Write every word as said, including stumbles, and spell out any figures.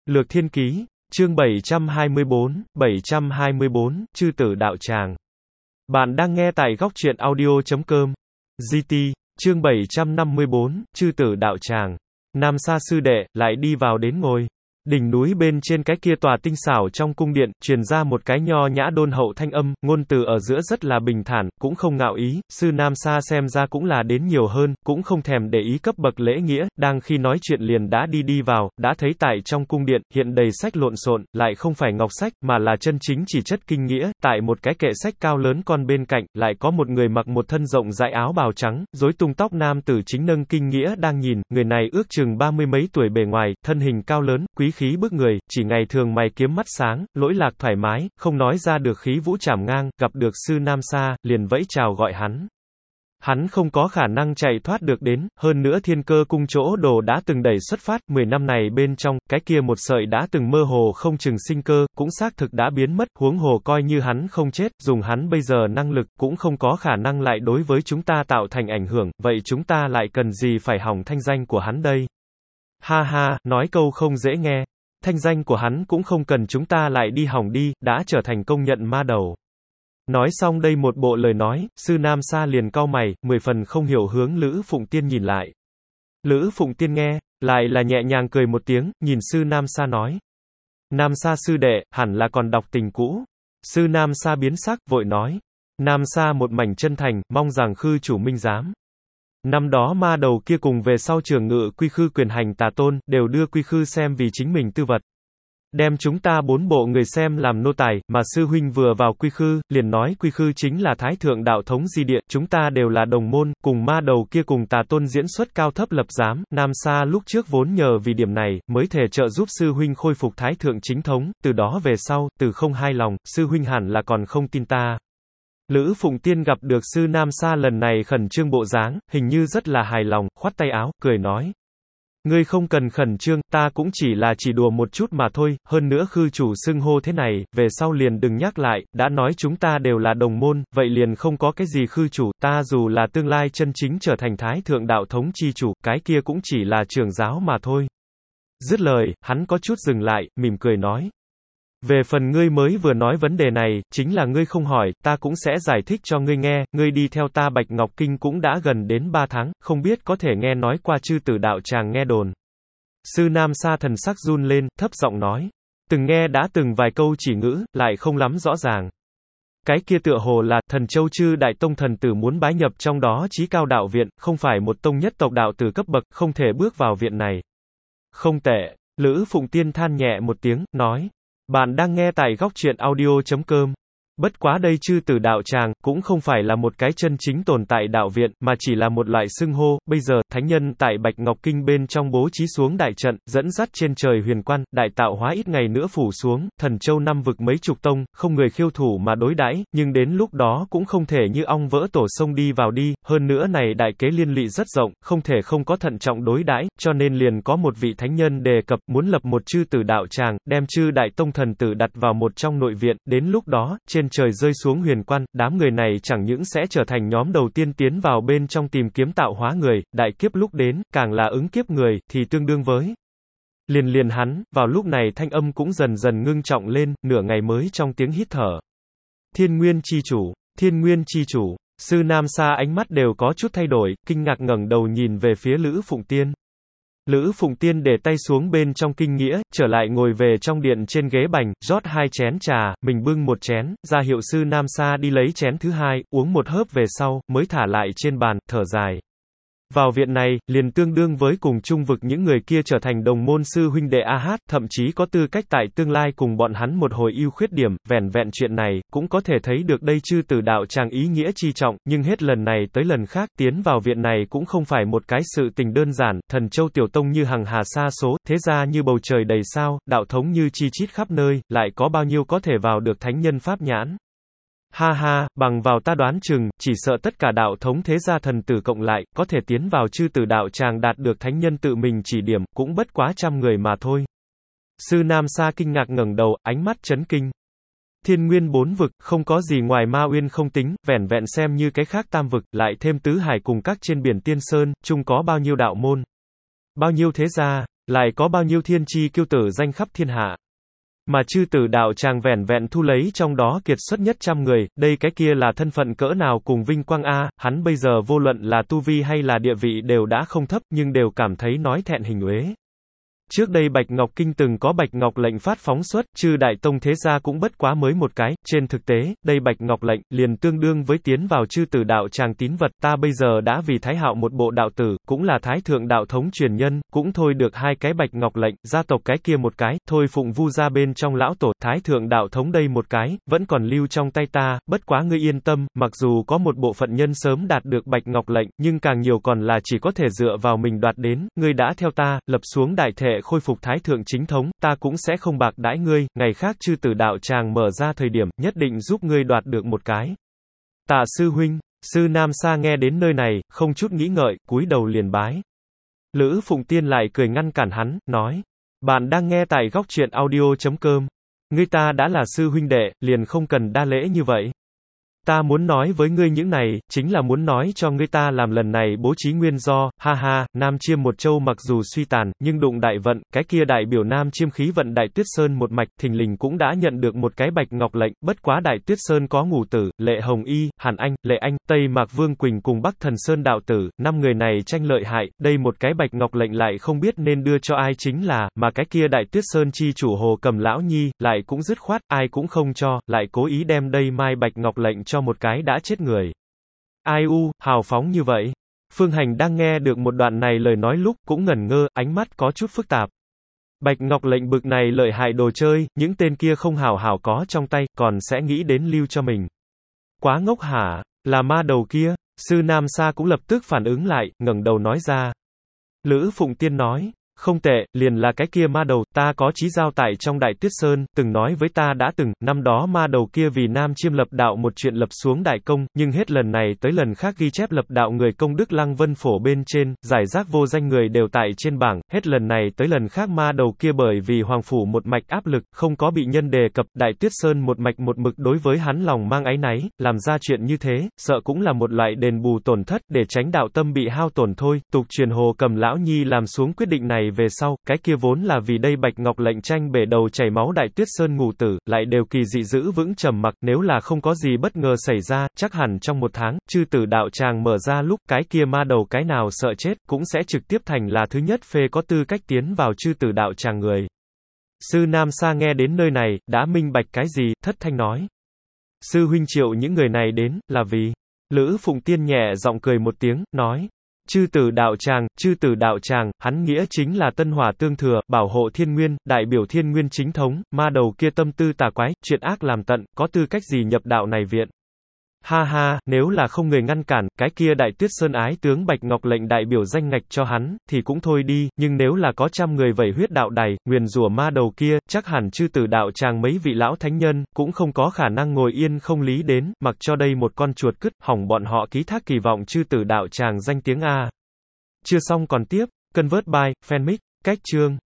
Lược Thiên Ký, chương bảy trăm hai mươi bốn, bảy trăm hai mươi bốn, Chư Tử Đạo Tràng. Bạn đang nghe tại góc truyện audio chấm com. giê tê, chương bảy trăm năm mươi bốn, Chư Tử Đạo Tràng. Nam Sa sư đệ, lại đi vào đến ngồi. Đỉnh núi bên trên cái kia tòa tinh xảo trong cung điện, truyền ra một cái nho nhã đôn hậu thanh âm, ngôn từ ở giữa rất là bình thản, cũng không ngạo ý, sư Nam Sa xem ra cũng là đến nhiều hơn, cũng không thèm để ý cấp bậc lễ nghĩa, đang khi nói chuyện liền đã đi đi vào, đã thấy tại trong cung điện, hiện đầy sách lộn xộn, lại không phải ngọc sách, mà là chân chính chỉ chất kinh nghĩa, tại một cái kệ sách cao lớn con bên cạnh, lại có một người mặc một thân rộng rãi áo bào trắng, rối tung tóc nam tử chính nâng kinh nghĩa đang nhìn, người này ước chừng ba mươi mấy tuổi bề ngoài, thân hình cao lớn, quý khí bức người, chỉ ngày thường mày kiếm mắt sáng, lỗi lạc thoải mái, không nói ra được khí vũ trảm ngang, gặp được sư Nam Sa, liền vẫy chào gọi hắn. Hắn không có khả năng chạy thoát được đến, hơn nữa Thiên Cơ cung chỗ đồ đã từng đẩy xuất phát, mười năm này bên trong, cái kia một sợi đã từng mơ hồ không chừng sinh cơ, cũng xác thực đã biến mất, huống hồ coi như hắn không chết, dùng hắn bây giờ năng lực, cũng không có khả năng lại đối với chúng ta tạo thành ảnh hưởng, vậy chúng ta lại cần gì phải hỏng thanh danh của hắn đây? Ha ha, nói câu không dễ nghe. Thanh danh của hắn cũng không cần chúng ta lại đi hỏng đi, đã trở thành công nhận ma đầu. Nói xong đây một bộ lời nói, sư Nam Sa liền cau mày, mười phần không hiểu hướng Lữ Phụng Tiên nhìn lại. Lữ Phụng Tiên nghe, lại là nhẹ nhàng cười một tiếng, nhìn sư Nam Sa nói. Nam Sa sư đệ, hẳn là còn đọc tình cũ. Sư Nam Sa biến sắc, vội nói. Nam Sa một mảnh chân thành, mong rằng khư chủ minh giám. Năm đó ma đầu kia cùng về sau trường ngự quy khư quyền hành tà tôn, đều đưa quy khư xem vì chính mình tư vật. Đem chúng ta bốn bộ người xem làm nô tài, mà sư huynh vừa vào quy khư, liền nói quy khư chính là thái thượng đạo thống di địa, chúng ta đều là đồng môn, cùng ma đầu kia cùng tà tôn diễn xuất cao thấp lập giám, Nam Sa lúc trước vốn nhờ vì điểm này, mới thể trợ giúp sư huynh khôi phục thái thượng chính thống, từ đó về sau, từ không hai lòng, sư huynh hẳn là còn không tin ta. Lữ Phụng Tiên gặp được sư Nam Sa lần này khẩn trương bộ dáng, hình như rất là hài lòng, khoát tay áo, cười nói. Ngươi không cần khẩn trương, ta cũng chỉ là chỉ đùa một chút mà thôi, hơn nữa khư chủ xưng hô thế này, về sau liền đừng nhắc lại, đã nói chúng ta đều là đồng môn, vậy liền không có cái gì khư chủ, ta dù là tương lai chân chính trở thành thái thượng đạo thống chi chủ, cái kia cũng chỉ là trưởng giáo mà thôi. Dứt lời, hắn có chút dừng lại, mỉm cười nói. Về phần ngươi mới vừa nói vấn đề này, chính là ngươi không hỏi, ta cũng sẽ giải thích cho ngươi nghe, ngươi đi theo ta Bạch Ngọc Kinh cũng đã gần đến ba tháng, không biết có thể nghe nói qua Chư Tử Đạo Tràng nghe đồn. Sư Nam Sa thần sắc run lên, thấp giọng nói. Từng nghe đã từng vài câu chỉ ngữ, lại không lắm rõ ràng. Cái kia tựa hồ là, thần châu chư đại tông thần tử muốn bái nhập trong đó chí cao đạo viện, không phải một tông nhất tộc đạo tử cấp bậc, không thể bước vào viện này. Không tệ, Lữ Phụng Tiên than nhẹ một tiếng, nói. Bạn đang nghe tại góc truyện audio chấm com. Bất quá đây Chư Tử Đạo Tràng, cũng không phải là một cái chân chính tồn tại đạo viện, mà chỉ là một loại xưng hô, bây giờ, thánh nhân tại Bạch Ngọc Kinh bên trong bố trí xuống đại trận, dẫn dắt trên trời huyền quan, đại tạo hóa ít ngày nữa phủ xuống, thần châu năm vực mấy chục tông, không người khiêu thủ mà đối đãi, nhưng đến lúc đó cũng không thể như ong vỡ tổ sông đi vào đi, hơn nữa này đại kế liên lụy rất rộng, không thể không có thận trọng đối đãi, cho nên liền có một vị thánh nhân đề cập, muốn lập một Chư Tử Đạo Tràng, đem chư đại tông thần tử đặt vào một trong nội viện, đến lúc đó, trên trời rơi xuống huyền quan, đám người này chẳng những sẽ trở thành nhóm đầu tiên tiến vào bên trong tìm kiếm tạo hóa người, đại kiếp lúc đến, càng là ứng kiếp người, thì tương đương với. Liền liền hắn, vào lúc này thanh âm cũng dần dần ngưng trọng lên, nửa ngày mới trong tiếng hít thở. Thiên Nguyên chi chủ, Thiên Nguyên chi chủ, sư Nam Sa ánh mắt đều có chút thay đổi, kinh ngạc ngẩng đầu nhìn về phía Lữ Phụng Tiên. Lữ Phụng Tiên để tay xuống bên trong kinh nghĩa, trở lại ngồi về trong điện trên ghế bành, rót hai chén trà, mình bưng một chén, ra hiệu sư Nam Sa đi lấy chén thứ hai, uống một hớp về sau, mới thả lại trên bàn, thở dài. Vào viện này, liền tương đương với cùng chung vực những người kia trở thành đồng môn sư huynh đệ A Hát, thậm chí có tư cách tại tương lai cùng bọn hắn một hồi ưu khuyết điểm, vẻn vẹn chuyện này, cũng có thể thấy được đây Chư Tử Đạo Tràng ý nghĩa chi trọng, nhưng hết lần này tới lần khác, tiến vào viện này cũng không phải một cái sự tình đơn giản, thần châu tiểu tông như hằng hà sa số, thế gia như bầu trời đầy sao, đạo thống như chi chít khắp nơi, lại có bao nhiêu có thể vào được thánh nhân pháp nhãn. Ha ha, bằng vào ta đoán chừng, chỉ sợ tất cả đạo thống thế gia thần tử cộng lại, có thể tiến vào Chư Tử Đạo Tràng đạt được thánh nhân tự mình chỉ điểm, cũng bất quá trăm người mà thôi. Sư Nam Sa kinh ngạc ngẩng đầu, ánh mắt chấn kinh. Thiên nguyên bốn vực, không có gì ngoài Ma Uyên không tính, vẻn vẹn xem như cái khác tam vực, lại thêm tứ hải cùng các trên biển Tiên Sơn, chung có bao nhiêu đạo môn, bao nhiêu thế gia. Lại có bao nhiêu thiên chi kiêu tử danh khắp thiên hạ. Mà chư tử đạo tràng vẻn vẹn thu lấy trong đó kiệt xuất nhất trăm người, đây cái kia là thân phận cỡ nào cùng vinh quang a, hắn bây giờ vô luận là tu vi hay là địa vị đều đã không thấp, nhưng đều cảm thấy nói thẹn hình uế. Trước đây Bạch Ngọc Kinh từng có Bạch Ngọc lệnh phát phóng xuất, chư đại tông thế gia cũng bất quá mới một cái, trên thực tế, đây Bạch Ngọc lệnh, liền tương đương với tiến vào chư tử đạo tràng tín vật, ta bây giờ đã vì Thái Hạo một bộ đạo tử, cũng là Thái Thượng đạo thống truyền nhân, cũng thôi được hai cái Bạch Ngọc lệnh, gia tộc cái kia một cái, thôi phụng vu gia bên trong lão tổ, Thái Thượng đạo thống đây một cái, vẫn còn lưu trong tay ta, bất quá ngươi yên tâm, mặc dù có một bộ phận nhân sớm đạt được Bạch Ngọc lệnh, nhưng càng nhiều còn là chỉ có thể dựa vào mình đoạt đến, ngươi đã theo ta, lập xuống đại thệ khôi phục Thái Thượng chính thống, ta cũng sẽ không bạc đãi ngươi, ngày khác chư tử đạo tràng mở ra thời điểm, nhất định giúp ngươi đoạt được một cái. Tạ sư huynh, sư Nam Sa nghe đến nơi này, không chút nghĩ ngợi, cúi đầu liền bái. Lữ Phụng Tiên lại cười ngăn cản hắn, nói, bạn đang nghe tại góc truyện audio chấm com, ngươi ta đã là sư huynh đệ, liền không cần đa lễ như vậy. Ta muốn nói với ngươi những này, chính là muốn nói cho ngươi ta làm lần này bố trí nguyên do, ha ha, Nam Chiêm một châu mặc dù suy tàn, nhưng đụng đại vận, cái kia đại biểu Nam Chiêm khí vận Đại Tuyết Sơn một mạch, thình lình cũng đã nhận được một cái Bạch Ngọc lệnh, bất quá Đại Tuyết Sơn có Ngũ Tử, Lệ Hồng Y, Hàn Anh, Lệ Anh, Tây Mạc Vương Quỳnh cùng Bắc Thần Sơn đạo tử, năm người này tranh lợi hại, đây một cái Bạch Ngọc lệnh lại không biết nên đưa cho ai chính là, mà cái kia Đại Tuyết Sơn chi chủ Hồ Cầm lão nhi, lại cũng dứt khoát, ai cũng không cho, lại cố ý đem đây mai Bạch Ngọc lệnh cho một cái đã chết người. Ai u, hào phóng như vậy. Phương Hành đang nghe được một đoạn này lời nói lúc, cũng ngẩn ngơ, ánh mắt có chút phức tạp. Bạch Ngọc lệnh bực này lợi hại đồ chơi, những tên kia không hào hào có trong tay, còn sẽ nghĩ đến lưu cho mình. Quá ngốc hả, là ma đầu kia, sư Nam Sa cũng lập tức phản ứng lại, ngẩng đầu nói ra. Lữ Phụng Tiên nói, không tệ, liền là cái kia ma đầu, ta có chí giao tại trong Đại Tuyết Sơn, từng nói với ta đã từng, năm đó ma đầu kia vì Nam Chiêm lập đạo một chuyện lập xuống đại công, nhưng hết lần này tới lần khác ghi chép lập đạo người công đức Lăng Vân Phổ bên trên, giải rác vô danh người đều tại trên bảng, hết lần này tới lần khác ma đầu kia bởi vì Hoàng Phủ một mạch áp lực, không có bị nhân đề cập, Đại Tuyết Sơn một mạch một mực đối với hắn lòng mang áy náy, làm ra chuyện như thế, sợ cũng là một loại đền bù tổn thất, để tránh đạo tâm bị hao tổn thôi, tục truyền Hồ Cầm lão nhi làm xuống quyết định này về sau, cái kia vốn là vì đây Bạch Ngọc lệnh tranh bể đầu chảy máu Đại Tuyết Sơn Ngũ Tử, lại đều kỳ dị giữ vững trầm mặc, nếu là không có gì bất ngờ xảy ra, chắc hẳn trong một tháng, chư tử đạo tràng mở ra lúc, cái kia ma đầu cái nào sợ chết, cũng sẽ trực tiếp thành là thứ nhất phê có tư cách tiến vào chư tử đạo tràng người. Sư Nam Sa nghe đến nơi này, đã minh bạch cái gì, thất thanh nói. Sư huynh triệu những người này đến, là vì, Lữ Phụng Tiên nhẹ giọng cười một tiếng, nói. Chư tử đạo tràng, chư tử đạo tràng, hắn nghĩa chính là tân hỏa tương thừa, bảo hộ thiên nguyên, đại biểu thiên nguyên chính thống, ma đầu kia tâm tư tà quái, chuyện ác làm tận, có tư cách gì nhập đạo này viện. Ha ha, nếu là không người ngăn cản, cái kia Đại Tuyết Sơn ái tướng Bạch Ngọc lệnh đại biểu danh ngạch cho hắn, thì cũng thôi đi, nhưng nếu là có trăm người vẩy huyết đạo đày, nguyền rủa ma đầu kia, chắc hẳn chư tử đạo tràng mấy vị lão thánh nhân, cũng không có khả năng ngồi yên không lý đến, mặc cho đây một con chuột cứt, hỏng bọn họ ký thác kỳ vọng chư tử đạo tràng danh tiếng A. Chưa xong còn tiếp, Convert by, Fanmic, cách chương.